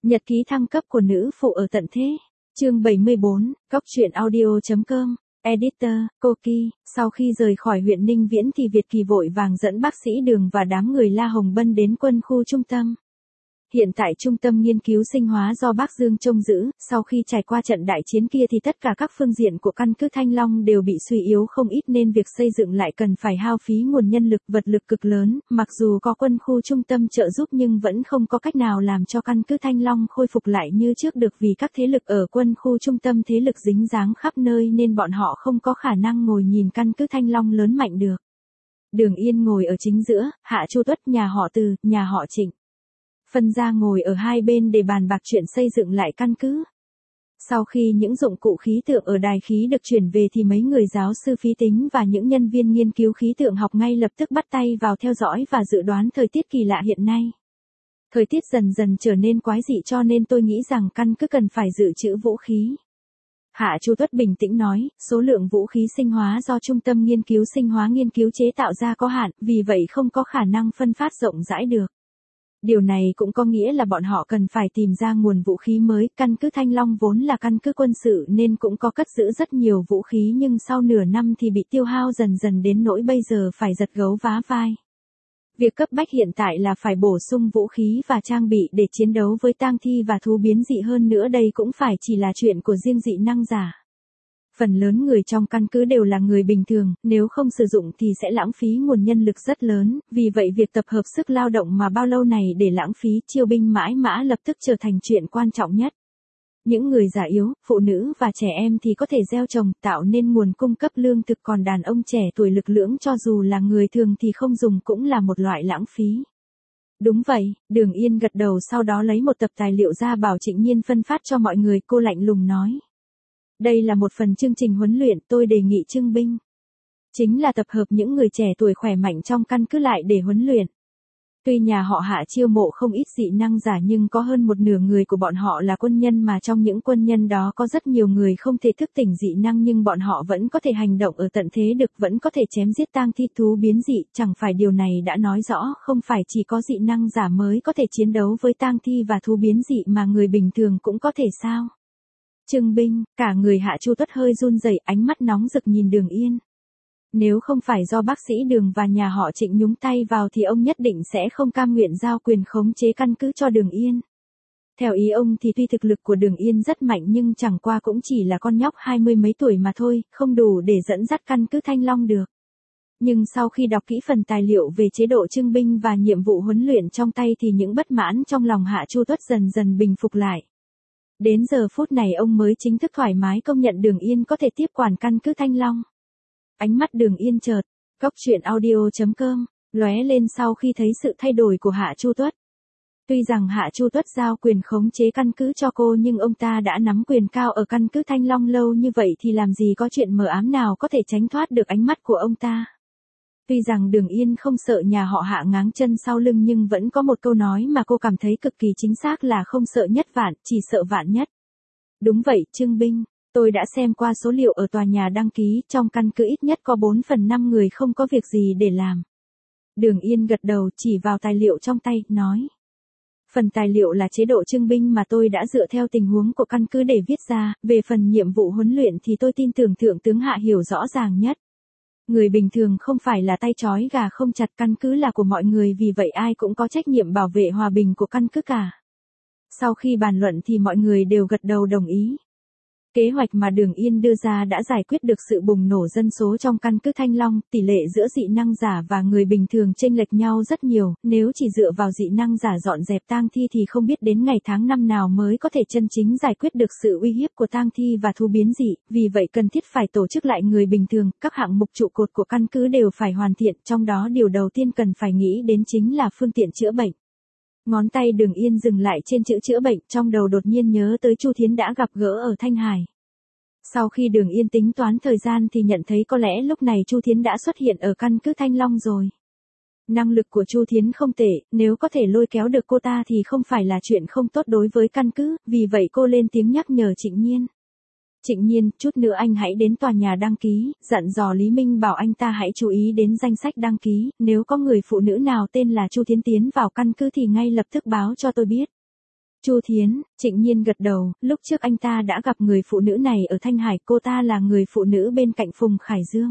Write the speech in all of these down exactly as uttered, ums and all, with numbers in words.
Nhật ký thăng cấp của nữ phụ ở tận thế. Chương bảy mươi bốn, Cóc truyện audio.com. Editor, Koki. Sau khi rời khỏi huyện Ninh Viễn thì Việt Kỳ vội vàng dẫn bác sĩ Đường và đám người La Hồng Bân đến quân khu trung tâm. Hiện tại trung tâm nghiên cứu sinh hóa do bác Dương trông giữ, sau khi trải qua trận đại chiến kia thì tất cả các phương diện của căn cứ Thanh Long đều bị suy yếu không ít nên việc xây dựng lại cần phải hao phí nguồn nhân lực vật lực cực lớn, mặc dù có quân khu trung tâm trợ giúp nhưng vẫn không có cách nào làm cho căn cứ Thanh Long khôi phục lại như trước được vì các thế lực ở quân khu trung tâm thế lực dính dáng khắp nơi nên bọn họ không có khả năng ngồi nhìn căn cứ Thanh Long lớn mạnh được. Đường Yên ngồi ở chính giữa, Hạ Chu Tuất nhà họ Từ, nhà họ Trịnh phân ra ngồi ở hai bên để bàn bạc chuyện xây dựng lại căn cứ. Sau khi những dụng cụ khí tượng ở đài khí được chuyển về thì mấy người giáo sư phí tính và những nhân viên nghiên cứu khí tượng học ngay lập tức bắt tay vào theo dõi và dự đoán thời tiết kỳ lạ hiện nay. Thời tiết dần dần trở nên quái dị cho nên tôi nghĩ rằng căn cứ cần phải dự trữ vũ khí. Hạ Chu Tuất bình tĩnh nói, số lượng vũ khí sinh hóa do Trung tâm Nghiên cứu Sinh hóa nghiên cứu chế tạo ra có hạn, vì vậy không có khả năng phân phát rộng rãi được. Điều này cũng có nghĩa là bọn họ cần phải tìm ra nguồn vũ khí mới, căn cứ Thanh Long vốn là căn cứ quân sự nên cũng có cất giữ rất nhiều vũ khí nhưng sau nửa năm thì bị tiêu hao dần dần đến nỗi bây giờ phải giật gấu vá vai. Việc cấp bách hiện tại là phải bổ sung vũ khí và trang bị để chiến đấu với tang thi và thú biến dị hơn nữa đây cũng phải chỉ là chuyện của riêng dị năng giả. Phần lớn người trong căn cứ đều là người bình thường, nếu không sử dụng thì sẽ lãng phí nguồn nhân lực rất lớn, vì vậy việc tập hợp sức lao động mà bao lâu này để lãng phí chiêu binh mãi mã lập tức trở thành chuyện quan trọng nhất. Những người già yếu, phụ nữ và trẻ em thì có thể gieo trồng, tạo nên nguồn cung cấp lương thực còn đàn ông trẻ tuổi lực lưỡng cho dù là người thường thì không dùng cũng là một loại lãng phí. Đúng vậy, Đường Yên gật đầu sau đó lấy một tập tài liệu ra bảo Trịnh Nhiên phân phát cho mọi người cô lạnh lùng nói. Đây là một phần chương trình huấn luyện tôi đề nghị trưng binh. Chính là tập hợp những người trẻ tuổi khỏe mạnh trong căn cứ lại để huấn luyện. Tuy nhà họ Hạ chiêu mộ không ít dị năng giả nhưng có hơn một nửa người của bọn họ là quân nhân mà trong những quân nhân đó có rất nhiều người không thể thức tỉnh dị năng nhưng bọn họ vẫn có thể hành động ở tận thế được vẫn có thể chém giết tang thi thú biến dị, chẳng phải điều này đã nói rõ không phải chỉ có dị năng giả mới có thể chiến đấu với tang thi và thú biến dị mà người bình thường cũng có thể sao? Trưng binh, cả người Hạ Chu Tuất hơi run rẩy, ánh mắt nóng rực nhìn Đường Yên. Nếu không phải do bác sĩ Đường và nhà họ Trịnh nhúng tay vào thì ông nhất định sẽ không cam nguyện giao quyền khống chế căn cứ cho Đường Yên. Theo ý ông thì tuy thực lực của Đường Yên rất mạnh nhưng chẳng qua cũng chỉ là con nhóc hai mươi mấy tuổi mà thôi, không đủ để dẫn dắt căn cứ Thanh Long được. Nhưng sau khi đọc kỹ phần tài liệu về chế độ trưng binh và nhiệm vụ huấn luyện trong tay thì những bất mãn trong lòng Hạ Chu Tuất dần dần bình phục lại. Đến giờ phút này ông mới chính thức thoải mái công nhận Đường Yên có thể tiếp quản căn cứ Thanh Long. Ánh mắt Đường Yên chợt, Cóc truyện audio.com, lóe lên sau khi thấy sự thay đổi của Hạ Chu Tuất. Tuy rằng Hạ Chu Tuất giao quyền khống chế căn cứ cho cô nhưng ông ta đã nắm quyền cao ở căn cứ Thanh Long lâu như vậy thì làm gì có chuyện mờ ám nào có thể tránh thoát được ánh mắt của ông ta. Tuy rằng Đường Yên không sợ nhà họ Hạ ngáng chân sau lưng nhưng vẫn có một câu nói mà cô cảm thấy cực kỳ chính xác là không sợ nhất vạn, chỉ sợ vạn nhất. Đúng vậy, trưng binh, tôi đã xem qua số liệu ở tòa nhà đăng ký, trong căn cứ ít nhất có bốn phần năm người không có việc gì để làm. Đường Yên gật đầu chỉ vào tài liệu trong tay, nói. Phần tài liệu là chế độ trưng binh mà tôi đã dựa theo tình huống của căn cứ để viết ra, về phần nhiệm vụ huấn luyện thì tôi tin tưởng Thượng tướng Hạ hiểu rõ ràng nhất. Người bình thường không phải là tay trói gà không chặt, căn cứ là của mọi người vì vậy ai cũng có trách nhiệm bảo vệ hòa bình của căn cứ cả. Sau khi bàn luận thì mọi người đều gật đầu đồng ý. Kế hoạch mà Đường Yên đưa ra đã giải quyết được sự bùng nổ dân số trong căn cứ Thanh Long, tỷ lệ giữa dị năng giả và người bình thường chênh lệch nhau rất nhiều, nếu chỉ dựa vào dị năng giả dọn dẹp tang thi thì không biết đến ngày tháng năm nào mới có thể chân chính giải quyết được sự uy hiếp của tang thi và thú biến dị, vì vậy cần thiết phải tổ chức lại người bình thường, các hạng mục trụ cột của căn cứ đều phải hoàn thiện, trong đó điều đầu tiên cần phải nghĩ đến chính là phương tiện chữa bệnh. Ngón tay Đường Yên dừng lại trên chữ chữa bệnh, trong đầu đột nhiên nhớ tới Chu Thiến đã gặp gỡ ở Thanh Hải. Sau khi Đường Yên tính toán thời gian thì nhận thấy có lẽ lúc này Chu Thiến đã xuất hiện ở căn cứ Thanh Long rồi. Năng lực của Chu Thiến không tệ, nếu có thể lôi kéo được cô ta thì không phải là chuyện không tốt đối với căn cứ, vì vậy cô lên tiếng nhắc nhở Trịnh Nhiên. Trịnh Nhiên, chút nữa anh hãy đến tòa nhà đăng ký, dặn dò Lý Minh bảo anh ta hãy chú ý đến danh sách đăng ký, nếu có người phụ nữ nào tên là Chu Thiến tiến vào căn cứ thì ngay lập tức báo cho tôi biết. Chu Thiến, Trịnh Nhiên gật đầu, lúc trước anh ta đã gặp người phụ nữ này ở Thanh Hải, cô ta là người phụ nữ bên cạnh Phùng Khải Dương.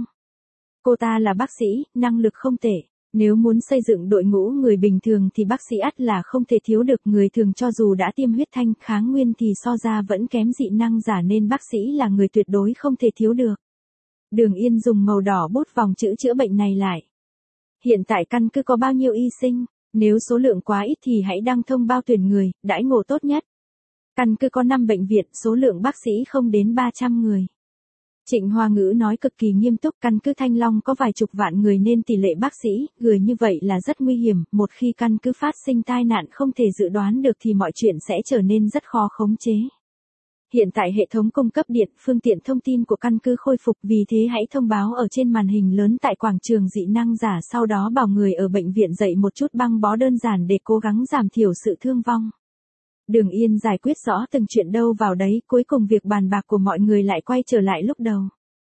Cô ta là bác sĩ, năng lực không tệ. Nếu muốn xây dựng đội ngũ người bình thường thì bác sĩ ắt là không thể thiếu được, người thường cho dù đã tiêm huyết thanh kháng nguyên thì so ra vẫn kém dị năng giả nên bác sĩ là người tuyệt đối không thể thiếu được. Đường Yên dùng màu đỏ bút vòng chữ chữa bệnh này lại. Hiện tại căn cứ có bao nhiêu y sinh? Nếu số lượng quá ít thì hãy đăng thông báo tuyển người, đãi ngộ tốt nhất. Căn cứ có năm bệnh viện, số lượng bác sĩ không đến ba trăm người. Trịnh Hoa Ngữ nói cực kỳ nghiêm túc, căn cứ Thanh Long có vài chục vạn người nên tỷ lệ bác sĩ, người như vậy là rất nguy hiểm, một khi căn cứ phát sinh tai nạn không thể dự đoán được thì mọi chuyện sẽ trở nên rất khó khống chế. Hiện tại hệ thống cung cấp điện, phương tiện thông tin của căn cứ khôi phục, vì thế hãy thông báo ở trên màn hình lớn tại quảng trường dị năng giả, sau đó bảo người ở bệnh viện dậy một chút băng bó đơn giản để cố gắng giảm thiểu sự thương vong. Đường Yên giải quyết rõ từng chuyện đâu vào đấy, cuối cùng việc bàn bạc của mọi người lại quay trở lại lúc đầu.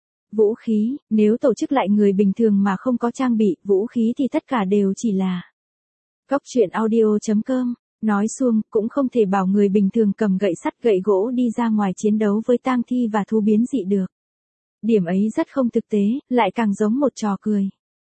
Vũ khí, nếu tổ chức lại người bình thường mà không có trang bị vũ khí thì tất cả đều chỉ là Cóc truyện audio chấm com. Nói xuông, cũng không thể bảo người bình thường cầm gậy sắt gậy gỗ đi ra ngoài chiến đấu với tang thi và thú biến dị được. Điểm ấy rất không thực tế, lại càng giống một trò cười.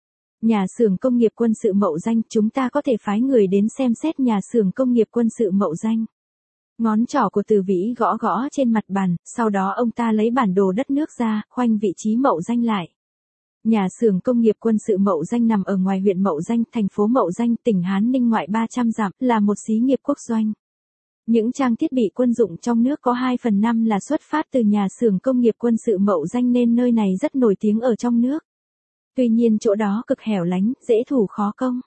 Nhà xưởng công nghiệp quân sự Mậu Danh, chúng ta có thể phái người đến xem xét nhà xưởng công nghiệp quân sự Mậu Danh. Ngón trỏ của Từ Vĩ gõ gõ trên mặt bàn, sau đó ông ta lấy bản đồ đất nước ra, khoanh vị trí Mậu Danh lại. Nhà xưởng công nghiệp quân sự Mậu Danh nằm ở ngoài huyện Mậu Danh, thành phố Mậu Danh, tỉnh Hán Ninh ngoại ba trăm dặm, là một xí nghiệp quốc doanh. Những trang thiết bị quân dụng trong nước có hai phần năm là xuất phát từ nhà xưởng công nghiệp quân sự Mậu Danh nên nơi này rất nổi tiếng ở trong nước. Tuy nhiên chỗ đó cực hẻo lánh, dễ thủ khó công.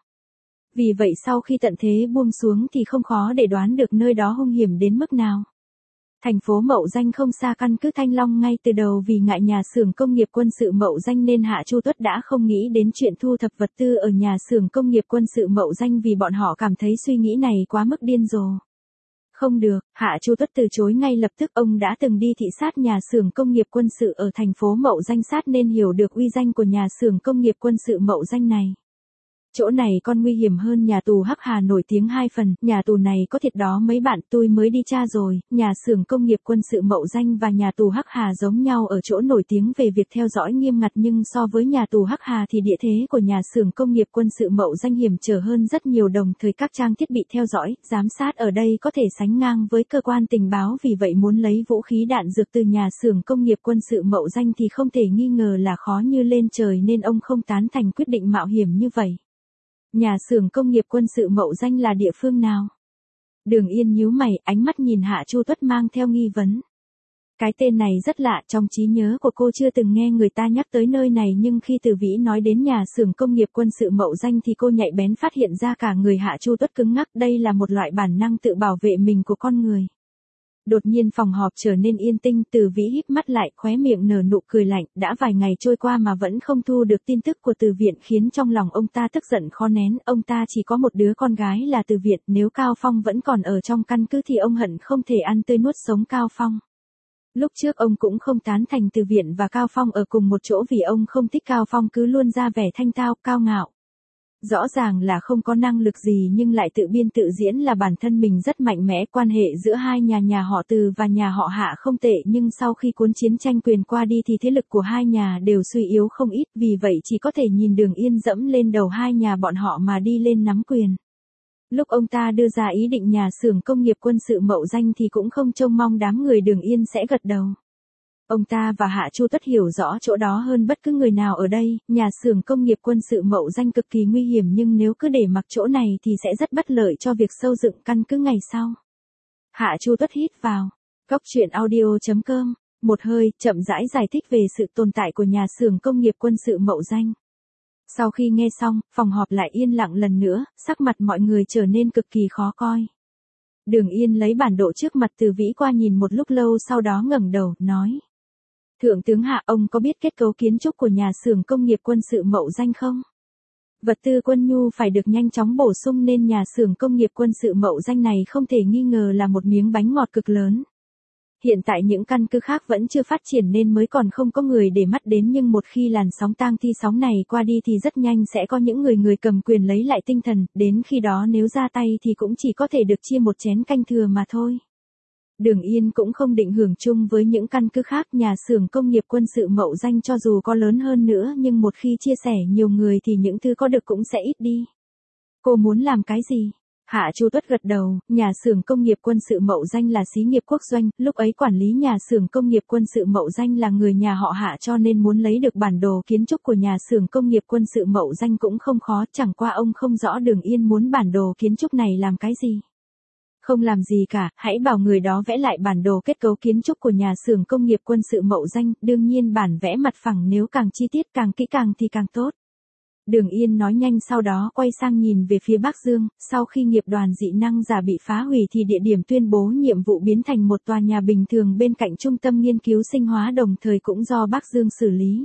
Vì vậy sau khi tận thế buông xuống thì không khó để đoán được nơi đó hung hiểm đến mức nào. Thành phố Mậu Danh không xa căn cứ Thanh Long ngay từ đầu, vì ngại nhà xưởng công nghiệp quân sự Mậu Danh nên Hạ Chu Tuất đã không nghĩ đến chuyện thu thập vật tư ở nhà xưởng công nghiệp quân sự Mậu Danh, vì bọn họ cảm thấy suy nghĩ này quá mức điên rồ. Không được, Hạ Chu Tuất từ chối ngay lập tức, ông đã từng đi thị sát nhà xưởng công nghiệp quân sự ở thành phố Mậu Danh sát nên hiểu được uy danh của nhà xưởng công nghiệp quân sự Mậu Danh này. Chỗ này còn nguy hiểm hơn nhà tù Hắc Hà nổi tiếng hai phần, nhà tù này có thiệt đó mấy bạn, tôi mới đi tra rồi, nhà xưởng công nghiệp quân sự Mậu Danh và nhà tù Hắc Hà giống nhau ở chỗ nổi tiếng về việc theo dõi nghiêm ngặt, nhưng so với nhà tù Hắc Hà thì địa thế của nhà xưởng công nghiệp quân sự Mậu Danh hiểm trở hơn rất nhiều, đồng thời các trang thiết bị theo dõi, giám sát ở đây có thể sánh ngang với cơ quan tình báo, vì vậy muốn lấy vũ khí đạn dược từ nhà xưởng công nghiệp quân sự Mậu Danh thì không thể nghi ngờ là khó như lên trời, nên ông không tán thành quyết định mạo hiểm như vậy. Nhà xưởng công nghiệp quân sự Mậu Danh là địa phương nào? Đường Yên nhíu mày, ánh mắt nhìn Hạ Chu Tuất mang theo nghi vấn. Cái tên này rất lạ, trong trí nhớ của cô chưa từng nghe người ta nhắc tới nơi này, nhưng khi Từ Vĩ nói đến nhà xưởng công nghiệp quân sự Mậu Danh thì cô nhạy bén phát hiện ra cả người Hạ Chu Tuất cứng ngắc, đây là một loại bản năng tự bảo vệ mình của con người. Đột nhiên phòng họp trở nên yên tĩnh, Từ Vĩ híp mắt lại, khóe miệng nở nụ cười lạnh, đã vài ngày trôi qua mà vẫn không thu được tin tức của Từ Viện khiến trong lòng ông ta tức giận khó nén, ông ta chỉ có một đứa con gái là Từ Viện, nếu Cao Phong vẫn còn ở trong căn cứ thì ông hận không thể ăn tươi nuốt sống Cao Phong. Lúc trước ông cũng không tán thành Từ Viện và Cao Phong ở cùng một chỗ vì ông không thích Cao Phong cứ luôn ra vẻ thanh tao, cao ngạo. Rõ ràng là không có năng lực gì nhưng lại tự biên tự diễn là bản thân mình rất mạnh mẽ. Quan hệ giữa hai nhà nhà họ Từ và nhà họ Hạ không tệ, nhưng sau khi cuốn chiến tranh quyền qua đi thì thế lực của hai nhà đều suy yếu không ít, vì vậy chỉ có thể nhìn Đường Yên dẫm lên đầu hai nhà bọn họ mà đi lên nắm quyền. Lúc ông ta đưa ra ý định nhà xưởng công nghiệp quân sự Mậu Danh thì cũng không trông mong đám người Đường Yên sẽ gật đầu. Ông ta và Hạ Chu Tuất hiểu rõ chỗ đó hơn bất cứ người nào ở đây, nhà xưởng công nghiệp quân sự Mậu Danh cực kỳ nguy hiểm, nhưng nếu cứ để mặc chỗ này thì sẽ rất bất lợi cho việc xây dựng căn cứ ngày sau. Hạ Chu Tuất hít vào. Cóc truyện audio chấm com, một hơi, chậm rãi giải thích về sự tồn tại của nhà xưởng công nghiệp quân sự Mậu Danh. Sau khi nghe xong, phòng họp lại yên lặng lần nữa, sắc mặt mọi người trở nên cực kỳ khó coi. Đường Yên lấy bản đồ trước mặt Từ Vĩ qua nhìn một lúc lâu, sau đó ngẩng đầu, nói. Thượng tướng Hạ, ông có biết kết cấu kiến trúc của nhà xưởng công nghiệp quân sự Mậu Danh không? Vật tư quân nhu phải được nhanh chóng bổ sung nên nhà xưởng công nghiệp quân sự Mậu Danh này không thể nghi ngờ là một miếng bánh ngọt cực lớn. Hiện tại những căn cứ khác vẫn chưa phát triển nên mới còn không có người để mắt đến, nhưng một khi làn sóng tang thi sóng này qua đi thì rất nhanh sẽ có những người người cầm quyền lấy lại tinh thần, đến khi đó nếu ra tay thì cũng chỉ có thể được chia một chén canh thừa mà thôi. Đường Yên cũng không định hưởng chung với những căn cứ khác, nhà xưởng công nghiệp quân sự Mậu Danh cho dù có lớn hơn nữa nhưng một khi chia sẻ nhiều người thì những thứ có được cũng sẽ ít đi. Cô muốn làm cái gì? Hạ Chu Tuất gật đầu, nhà xưởng công nghiệp quân sự Mậu Danh là xí nghiệp quốc doanh, lúc ấy quản lý nhà xưởng công nghiệp quân sự Mậu Danh là người nhà họ Hạ, cho nên muốn lấy được bản đồ kiến trúc của nhà xưởng công nghiệp quân sự Mậu Danh cũng không khó, chẳng qua ông không rõ Đường Yên muốn bản đồ kiến trúc này làm cái gì. Không làm gì cả, hãy bảo người đó vẽ lại bản đồ kết cấu kiến trúc của nhà xưởng công nghiệp quân sự Mậu Danh, đương nhiên bản vẽ mặt phẳng nếu càng chi tiết càng kỹ càng thì càng tốt. Đường Yên nói nhanh, sau đó quay sang nhìn về phía Bắc Dương, sau khi nghiệp đoàn dị năng giả bị phá hủy thì địa điểm tuyên bố nhiệm vụ biến thành một tòa nhà bình thường bên cạnh trung tâm nghiên cứu sinh hóa, đồng thời cũng do Bắc Dương xử lý.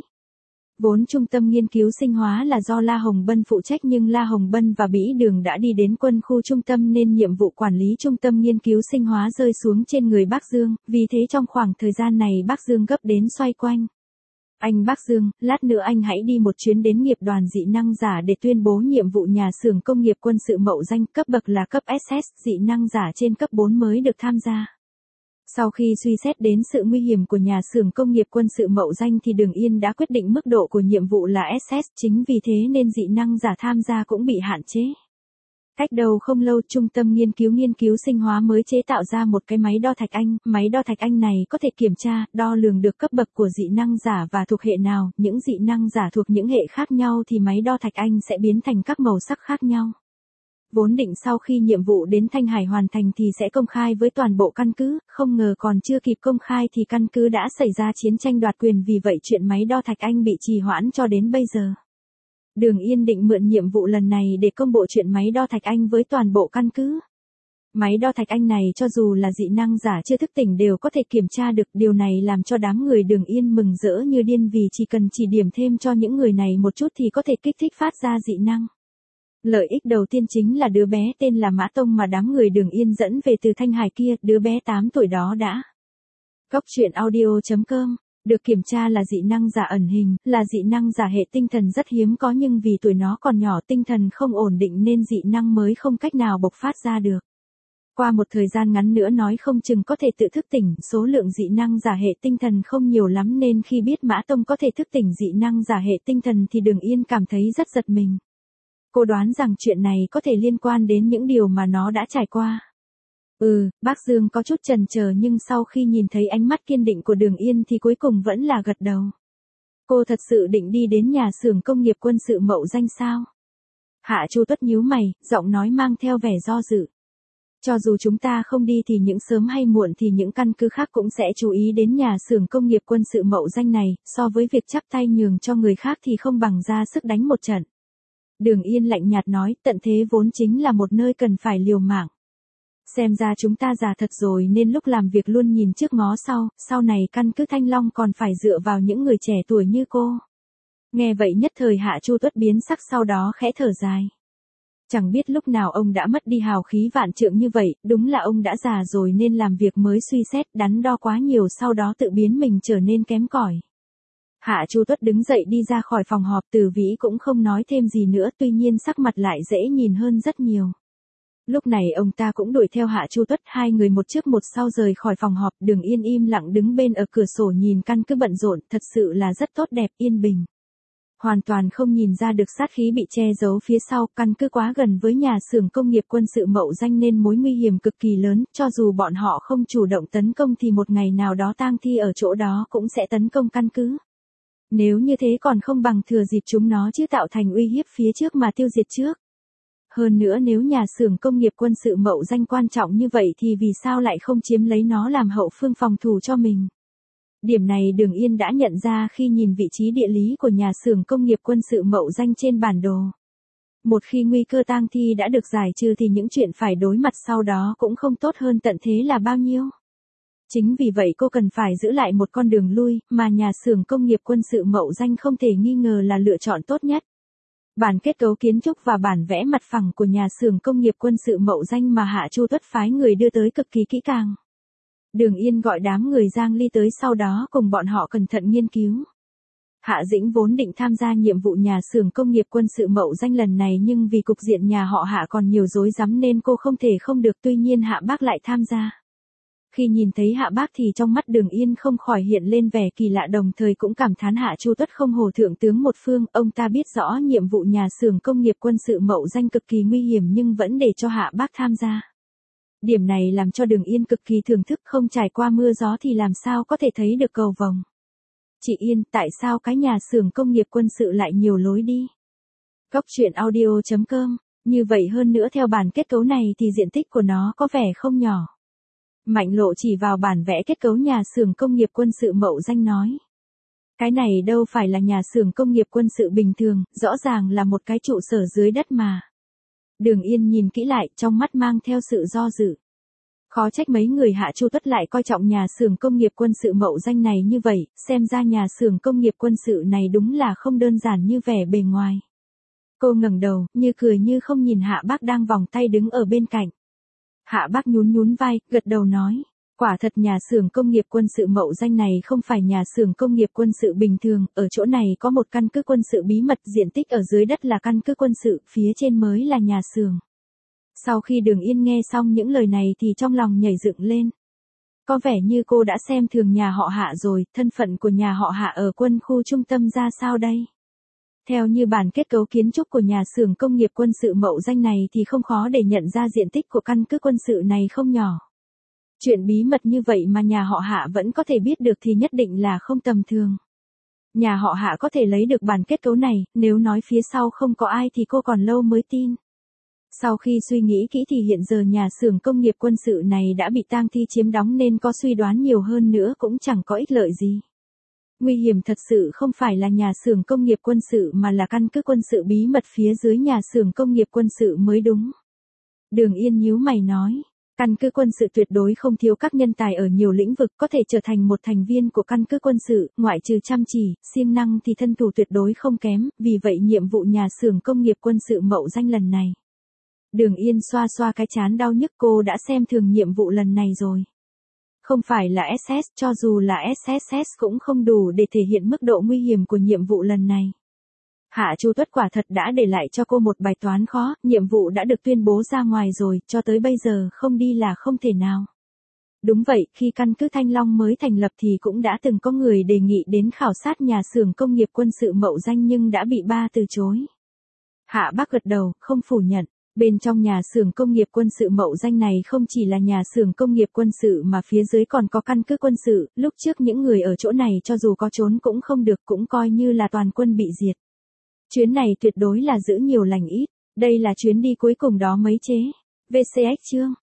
Vốn trung tâm nghiên cứu sinh hóa là do La Hồng Bân phụ trách, nhưng La Hồng Bân và Bỉ Đường đã đi đến quân khu trung tâm nên nhiệm vụ quản lý trung tâm nghiên cứu sinh hóa rơi xuống trên người Bắc Dương, vì thế trong khoảng thời gian này Bắc Dương gấp đến xoay quanh. Anh Bắc Dương, lát nữa anh hãy đi một chuyến đến nghiệp đoàn dị năng giả để tuyên bố nhiệm vụ nhà xưởng công nghiệp quân sự Mậu Danh, cấp bậc là cấp ét ét, dị năng giả trên cấp bốn mới được tham gia. Sau khi suy xét đến sự nguy hiểm của nhà xưởng công nghiệp quân sự Mậu Danh thì Đường Yên đã quyết định mức độ của nhiệm vụ là ét ét, chính vì thế nên dị năng giả tham gia cũng bị hạn chế. Cách đầu không lâu, trung tâm nghiên cứu nghiên cứu sinh hóa mới chế tạo ra một cái máy đo thạch anh, máy đo thạch anh này có thể kiểm tra, đo lường được cấp bậc của dị năng giả và thuộc hệ nào, những dị năng giả thuộc những hệ khác nhau thì máy đo thạch anh sẽ biến thành các màu sắc khác nhau. Vốn định sau khi nhiệm vụ đến Thanh Hải hoàn thành thì sẽ công khai với toàn bộ căn cứ, không ngờ còn chưa kịp công khai thì căn cứ đã xảy ra chiến tranh đoạt quyền, vì vậy chuyện máy đo thạch anh bị trì hoãn cho đến bây giờ. Đường Yên định mượn nhiệm vụ lần này để công bố chuyện máy đo thạch anh với toàn bộ căn cứ. Máy đo thạch anh này cho dù là dị năng giả chưa thức tỉnh đều có thể kiểm tra được, điều này làm cho đám người Đường Yên mừng rỡ như điên, vì chỉ cần chỉ điểm thêm cho những người này một chút thì có thể kích thích phát ra dị năng. Lợi ích đầu tiên chính là đứa bé tên là Mã Tông mà đám người Đường Yên dẫn về từ Thanh Hải kia, đứa bé tám tuổi đó đã. Cóc truyện audio chấm com được kiểm tra là dị năng giả ẩn hình, là dị năng giả hệ tinh thần rất hiếm có, nhưng vì tuổi nó còn nhỏ, tinh thần không ổn định nên dị năng mới không cách nào bộc phát ra được. Qua một thời gian ngắn nữa nói không chừng có thể tự thức tỉnh, số lượng dị năng giả hệ tinh thần không nhiều lắm nên khi biết Mã Tông có thể thức tỉnh dị năng giả hệ tinh thần thì Đường Yên cảm thấy rất giật mình. Cô đoán rằng chuyện này có thể liên quan đến những điều mà nó đã trải qua. Ừ, Bác Dương có chút chần chờ nhưng sau khi nhìn thấy ánh mắt kiên định của Đường Yên thì cuối cùng vẫn là gật đầu. Cô thật sự định đi đến nhà xưởng công nghiệp quân sự Mậu Danh sao? Hạ Chu Tuất nhíu mày, giọng nói mang theo vẻ do dự. Cho dù chúng ta không đi thì những sớm hay muộn thì những căn cứ khác cũng sẽ chú ý đến nhà xưởng công nghiệp quân sự Mậu Danh này, so với việc chắp tay nhường cho người khác thì không bằng ra sức đánh một trận. Đường Yên lạnh nhạt nói, tận thế vốn chính là một nơi cần phải liều mạng. Xem ra chúng ta già thật rồi nên lúc làm việc luôn nhìn trước ngó sau, sau này căn cứ Thanh Long còn phải dựa vào những người trẻ tuổi như cô. Nghe vậy nhất thời Hạ Chu Tuất biến sắc, sau đó khẽ thở dài. Chẳng biết lúc nào ông đã mất đi hào khí vạn trượng như vậy, đúng là ông đã già rồi nên làm việc mới suy xét, đắn đo quá nhiều, sau đó tự biến mình trở nên kém cỏi. Hạ Chu Tuất đứng dậy đi ra khỏi phòng họp, Từ Vĩ cũng không nói thêm gì nữa, tuy nhiên sắc mặt lại dễ nhìn hơn rất nhiều. Lúc này ông ta cũng đuổi theo Hạ Chu Tuất, hai người một trước một sau rời khỏi phòng họp. Đường Yên im lặng đứng bên ở cửa sổ nhìn căn cứ bận rộn, thật sự là rất tốt đẹp, yên bình. Hoàn toàn không nhìn ra được sát khí bị che giấu phía sau, căn cứ quá gần với nhà xưởng công nghiệp quân sự Mậu Danh nên mối nguy hiểm cực kỳ lớn, cho dù bọn họ không chủ động tấn công thì một ngày nào đó tang thi ở chỗ đó cũng sẽ tấn công căn cứ. Nếu như thế còn không bằng thừa dịp chúng nó chứ tạo thành uy hiếp phía trước mà tiêu diệt trước. Hơn nữa nếu nhà xưởng công nghiệp quân sự Mậu Danh quan trọng như vậy thì vì sao lại không chiếm lấy nó làm hậu phương phòng thủ cho mình. Điểm này Đường Yên đã nhận ra khi nhìn vị trí địa lý của nhà xưởng công nghiệp quân sự Mậu Danh trên bản đồ. Một khi nguy cơ tang thi đã được giải trừ thì những chuyện phải đối mặt sau đó cũng không tốt hơn tận thế là bao nhiêu. Chính vì vậy cô cần phải giữ lại một con đường lui, mà nhà xưởng công nghiệp quân sự Mậu Danh không thể nghi ngờ là lựa chọn tốt nhất. Bản kết cấu kiến trúc và bản vẽ mặt phẳng của nhà xưởng công nghiệp quân sự Mậu Danh mà Hạ Chu Tuất phái người đưa tới cực kỳ kỹ càng. Đường Yên gọi đám người Giang Ly tới sau đó cùng bọn họ cẩn thận nghiên cứu. Hạ Dĩnh vốn định tham gia nhiệm vụ nhà xưởng công nghiệp quân sự Mậu Danh lần này nhưng vì cục diện nhà họ Hạ còn nhiều rối rắm nên cô không thể không được, tuy nhiên Hạ Bác lại tham gia. Khi nhìn thấy Hạ Bác thì trong mắt Đường Yên không khỏi hiện lên vẻ kỳ lạ, đồng thời cũng cảm thán Hạ Chu Tuất không hổ thượng tướng một phương, ông ta biết rõ nhiệm vụ nhà xưởng công nghiệp quân sự Mậu Danh cực kỳ nguy hiểm nhưng vẫn để cho Hạ Bác tham gia. Điểm này làm cho Đường Yên cực kỳ thưởng thức, không trải qua mưa gió thì làm sao có thể thấy được cầu vồng. Chị Yên, tại sao cái nhà xưởng công nghiệp quân sự lại nhiều lối đi? Góc truyện audio chấm com, như vậy hơn nữa theo bản kết cấu này thì diện tích của nó có vẻ không nhỏ. Mạnh Lộ chỉ vào bản vẽ kết cấu nhà xưởng công nghiệp quân sự Mậu Danh nói. Cái này đâu phải là nhà xưởng công nghiệp quân sự bình thường, rõ ràng là một cái trụ sở dưới đất mà. Đường Yên nhìn kỹ lại, trong mắt mang theo sự do dự. Khó trách mấy người Hạ Chu Tuất lại coi trọng nhà xưởng công nghiệp quân sự Mậu Danh này như vậy, xem ra nhà xưởng công nghiệp quân sự này đúng là không đơn giản như vẻ bề ngoài. Cô ngẩng đầu, như cười như không nhìn Hạ Bác đang vòng tay đứng ở bên cạnh. Hạ Bác nhún nhún vai, gật đầu nói, quả thật nhà xưởng công nghiệp quân sự Mậu Danh này không phải nhà xưởng công nghiệp quân sự bình thường, ở chỗ này có một căn cứ quân sự bí mật, diện tích ở dưới đất là căn cứ quân sự, phía trên mới là nhà xưởng. Sau khi Đường Yên nghe xong những lời này thì trong lòng nhảy dựng lên. Có vẻ như cô đã xem thường nhà họ Hạ rồi, thân phận của nhà họ Hạ ở quân khu trung tâm ra sao đây? Theo như bản kết cấu kiến trúc của nhà xưởng công nghiệp quân sự Mậu Danh này thì không khó để nhận ra diện tích của căn cứ quân sự này không nhỏ. Chuyện bí mật như vậy mà nhà họ Hạ vẫn có thể biết được thì nhất định là không tầm thường. Nhà họ Hạ có thể lấy được bản kết cấu này, nếu nói phía sau không có ai thì cô còn lâu mới tin. Sau khi suy nghĩ kỹ thì hiện giờ nhà xưởng công nghiệp quân sự này đã bị Tang Thi chiếm đóng nên có suy đoán nhiều hơn nữa cũng chẳng có ích lợi gì. Nguy hiểm thật sự không phải là nhà xưởng công nghiệp quân sự mà là căn cứ quân sự bí mật phía dưới nhà xưởng công nghiệp quân sự mới đúng. Đường Yên nhíu mày nói, căn cứ quân sự tuyệt đối không thiếu các nhân tài ở nhiều lĩnh vực, có thể trở thành một thành viên của căn cứ quân sự, ngoại trừ chăm chỉ, siêng năng thì thân thủ tuyệt đối không kém, vì vậy nhiệm vụ nhà xưởng công nghiệp quân sự Mậu Danh lần này. Đường Yên xoa xoa cái trán đau nhức, cô đã xem thường nhiệm vụ lần này rồi. Không phải là ét ét, cho dù là ét ét cũng không đủ để thể hiện mức độ nguy hiểm của nhiệm vụ lần này. Hạ Chu Tuất quả thật đã để lại cho cô một bài toán khó, nhiệm vụ đã được tuyên bố ra ngoài rồi, cho tới bây giờ không đi là không thể nào. Đúng vậy, khi căn cứ Thanh Long mới thành lập thì cũng đã từng có người đề nghị đến khảo sát nhà xưởng công nghiệp quân sự Mậu Danh nhưng đã bị ba từ chối. Hạ Bác gật đầu, không phủ nhận. Bên trong nhà xưởng công nghiệp quân sự Mậu Danh này không chỉ là nhà xưởng công nghiệp quân sự mà phía dưới còn có căn cứ quân sự, lúc trước những người ở chỗ này cho dù có trốn cũng không được, cũng coi như là toàn quân bị diệt. Chuyến này tuyệt đối là giữ nhiều lành ít, đây là chuyến đi cuối cùng đó mấy chế. vê xê ích chương